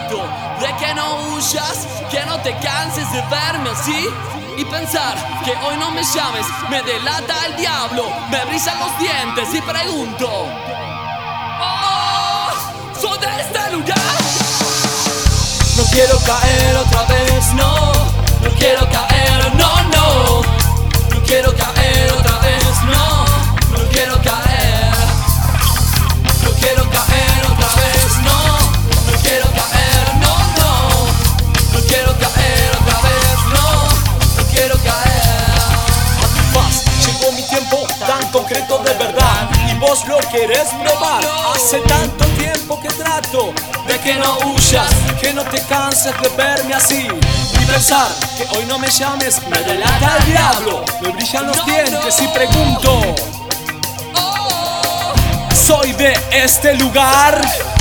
trato de que no huyas, que no te canses de verme así y pensar que hoy no me llames. Me delata el diablo, me brillan los dientes y pregunto: oh, ¿soy de este lugar? No quiero caer otra vez, no. No quiero caer, no, no. No quiero caer otra vez, no. No quiero caer. No quiero caer otra vez, no. No quiero caer, no, no. No quiero caer otra vez, no. No quiero caer. A tu paz llegó mi tiempo tan concreto de verdad, y vos lo querés probar. Hace tanto tiempo que trato De que no huyas, que no te canses de verme así y pensar que hoy no me llames. Me delata el diablo, me brillan los dientes y pregunto: ¿soy de este lugar?